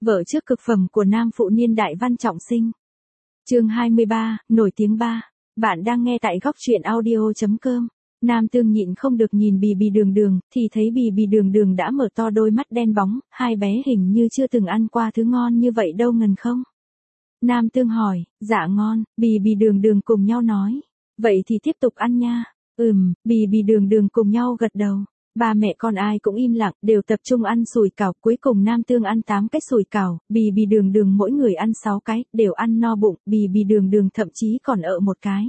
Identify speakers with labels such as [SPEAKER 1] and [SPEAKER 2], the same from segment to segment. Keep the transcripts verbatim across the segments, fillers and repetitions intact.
[SPEAKER 1] Vợ trước cực phẩm của nam phụ niên đại Văn Trọng Sinh. Chương hai mươi ba, nổi tiếng ba. Bạn đang nghe tại góc truyện audio chấm com. Nam Tương nhịn không được nhìn Bì Bì Đường Đường, thì thấy Bì Bì Đường Đường đã mở to đôi mắt đen bóng, hai bé hình như chưa từng ăn qua thứ ngon như vậy đâu ngần không? Nam Tương hỏi, dạ ngon, Bì Bì Đường Đường cùng nhau nói. Vậy thì tiếp tục ăn nha. Ừm, Bì Bì Đường Đường cùng nhau gật đầu. Ba mẹ con ai cũng im lặng, đều tập trung ăn sủi cảo, cuối cùng Nam Tương ăn tám cái sủi cảo, Bì Bì Đường Đường mỗi người ăn sáu cái, đều ăn no bụng, Bì Bì Đường Đường thậm chí còn ợ một cái.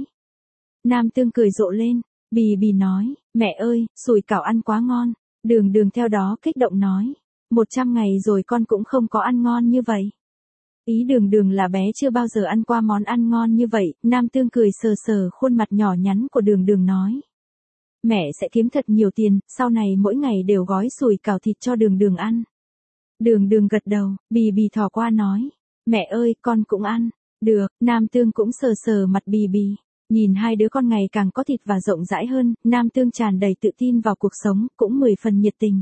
[SPEAKER 1] Nam Tương cười rộ lên, Bì Bì nói, mẹ ơi, sủi cảo ăn quá ngon. Đường Đường theo đó kích động nói, một trăm ngày rồi con cũng không có ăn ngon như vậy. Ý Đường Đường là bé chưa bao giờ ăn qua món ăn ngon như vậy, Nam Tương cười sờ sờ khuôn mặt nhỏ nhắn của Đường Đường nói. Mẹ sẽ kiếm thật nhiều tiền, sau này mỗi ngày đều gói sủi cảo thịt cho Đường Đường ăn. Đường Đường gật đầu, Bì Bì thò qua nói, mẹ ơi, con cũng ăn. Được, Nam Tương cũng sờ sờ mặt Bì Bì. Nhìn hai đứa con ngày càng có thịt và rộng rãi hơn, Nam Tương tràn đầy tự tin vào cuộc sống, cũng mười phần nhiệt tình.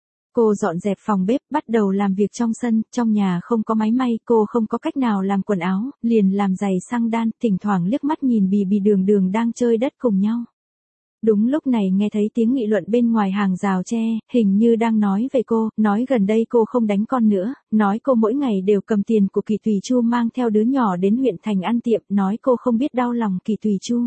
[SPEAKER 1] Cô dọn dẹp phòng bếp, bắt đầu làm việc trong sân, trong nhà không có máy may, cô không có cách nào làm quần áo, liền làm giày xăng đan, thỉnh thoảng liếc mắt nhìn Bì Bì Đường Đường đang chơi đất cùng nhau. Đúng lúc này nghe thấy tiếng nghị luận bên ngoài hàng rào tre, hình như đang nói về cô, nói gần đây cô không đánh con nữa, nói cô mỗi ngày đều cầm tiền của Kỳ Tùy Chu mang theo đứa nhỏ đến huyện thành ăn tiệm, nói cô không biết đau lòng Kỳ Tùy Chu.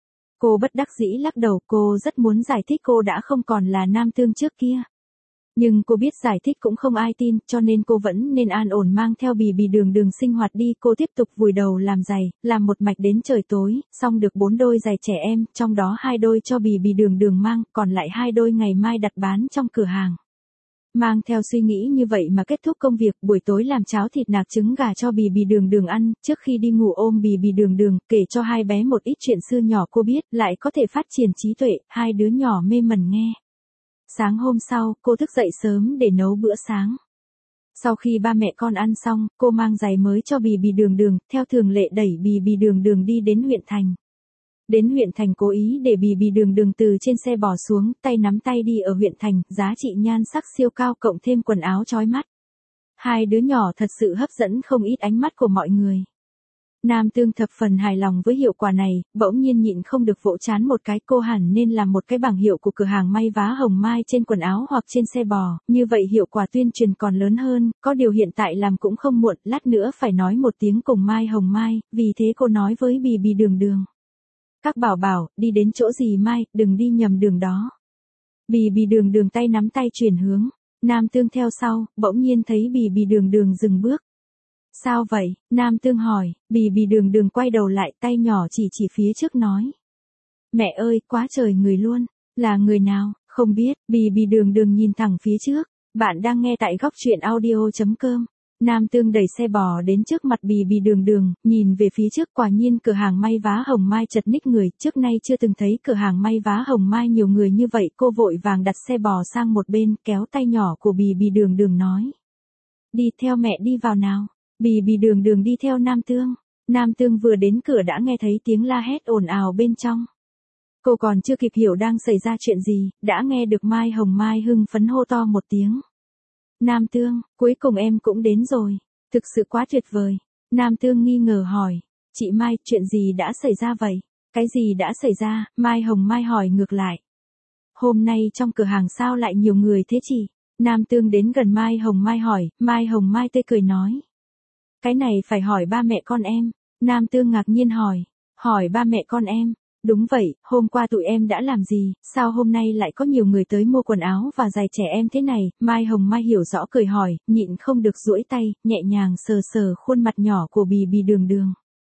[SPEAKER 1] Cô bất đắc dĩ lắc đầu, cô rất muốn giải thích cô đã không còn là Nam Tương trước kia. Nhưng cô biết giải thích cũng không ai tin, cho nên cô vẫn nên an ổn mang theo Bì Bì Đường Đường sinh hoạt đi. Cô tiếp tục vùi đầu làm giày, làm một mạch đến trời tối, xong được bốn đôi giày trẻ em, trong đó hai đôi cho Bì Bì Đường Đường mang, còn lại hai đôi ngày mai đặt bán trong cửa hàng. Mang theo suy nghĩ như vậy mà kết thúc công việc, buổi tối làm cháo thịt nạc trứng gà cho Bì Bì Đường Đường ăn, trước khi đi ngủ ôm Bì Bì Đường Đường, kể cho hai bé một ít chuyện xưa nhỏ cô biết, lại có thể phát triển trí tuệ, hai đứa nhỏ mê mẩn nghe. Sáng hôm sau, cô thức dậy sớm để nấu bữa sáng. Sau khi ba mẹ con ăn xong, cô mang giày mới cho Bì Bì Đường Đường, theo thường lệ đẩy Bì Bì Đường Đường đi đến huyện thành. Đến huyện thành cố ý để Bì Bì Đường Đường từ trên xe bò xuống, tay nắm tay đi ở huyện thành, giá trị nhan sắc siêu cao cộng thêm quần áo chói mắt. Hai đứa nhỏ thật sự hấp dẫn không ít ánh mắt của mọi người. Nam Tương thập phần hài lòng với hiệu quả này, bỗng nhiên nhịn không được vỗ chán một cái, cô hẳn nên làm một cái bảng hiệu của cửa hàng may vá Hồng Mai trên quần áo hoặc trên xe bò, như vậy hiệu quả tuyên truyền còn lớn hơn, có điều hiện tại làm cũng không muộn, lát nữa phải nói một tiếng cùng Mai Hồng Mai, vì thế cô nói với Bì Bì Đường Đường. Các bảo bảo, đi đến chỗ gì Mai, đừng đi nhầm đường đó. Bì Bì Đường Đường tay nắm tay chuyển hướng, Nam Tương theo sau, bỗng nhiên thấy Bì Bì Đường Đường dừng bước. Sao vậy? Nam Tương hỏi, Bì Bì Đường Đường quay đầu lại, tay nhỏ chỉ chỉ phía trước nói. Mẹ ơi, quá trời người luôn, là người nào, không biết, Bì Bì Đường Đường nhìn thẳng phía trước, bạn đang nghe tại góc truyện audio chấm com. Nam Tương đẩy xe bò đến trước mặt Bì Bì Đường Đường, nhìn về phía trước, quả nhiên cửa hàng may vá Hồng Mai chật ních người, trước nay chưa từng thấy cửa hàng may vá Hồng Mai nhiều người như vậy, cô vội vàng đặt xe bò sang một bên, kéo tay nhỏ của Bì Bì Đường Đường nói. Đi theo mẹ đi vào nào. Bì Bì Đường Đường đi theo Nam Tương. Nam Tương vừa đến cửa đã nghe thấy tiếng la hét ồn ào bên trong. Cô còn chưa kịp hiểu đang xảy ra chuyện gì, đã nghe được Mai Hồng Mai hưng phấn hô to một tiếng. Nam Tương, cuối cùng em cũng đến rồi. Thực sự quá tuyệt vời. Nam Tương nghi ngờ hỏi. Chị Mai, chuyện gì đã xảy ra vậy? Cái gì đã xảy ra? Mai Hồng Mai hỏi ngược lại. Hôm nay trong cửa hàng sao lại nhiều người thế chị? Nam Tương đến gần Mai Hồng Mai hỏi, Mai Hồng Mai tươi cười nói. Cái này phải hỏi ba mẹ con em. Nam Tương ngạc nhiên hỏi. Hỏi ba mẹ con em. Đúng vậy, hôm qua tụi em đã làm gì, sao hôm nay lại có nhiều người tới mua quần áo và giày trẻ em thế này, Mai Hồng Mai hiểu rõ cười hỏi, nhịn không được duỗi tay, nhẹ nhàng sờ sờ khuôn mặt nhỏ của Bì Bì Đường Đường.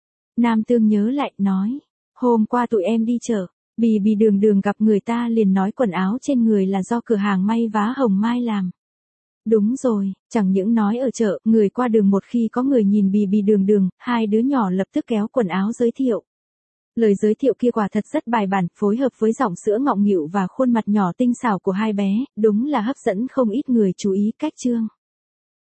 [SPEAKER 1] Nam Tương nhớ lại, nói, hôm qua tụi em đi chợ, Bì Bì Đường Đường gặp người ta liền nói quần áo trên người là do cửa hàng may vá Hồng Mai làm. Đúng rồi, chẳng những nói ở chợ, người qua đường một khi có người nhìn Bì Bì Đường Đường, hai đứa nhỏ lập tức kéo quần áo giới thiệu. Lời giới thiệu kia quả thật rất bài bản, phối hợp với giọng sữa ngọng nghịu và khuôn mặt nhỏ tinh xảo của hai bé, đúng là hấp dẫn không ít người chú ý cách chương.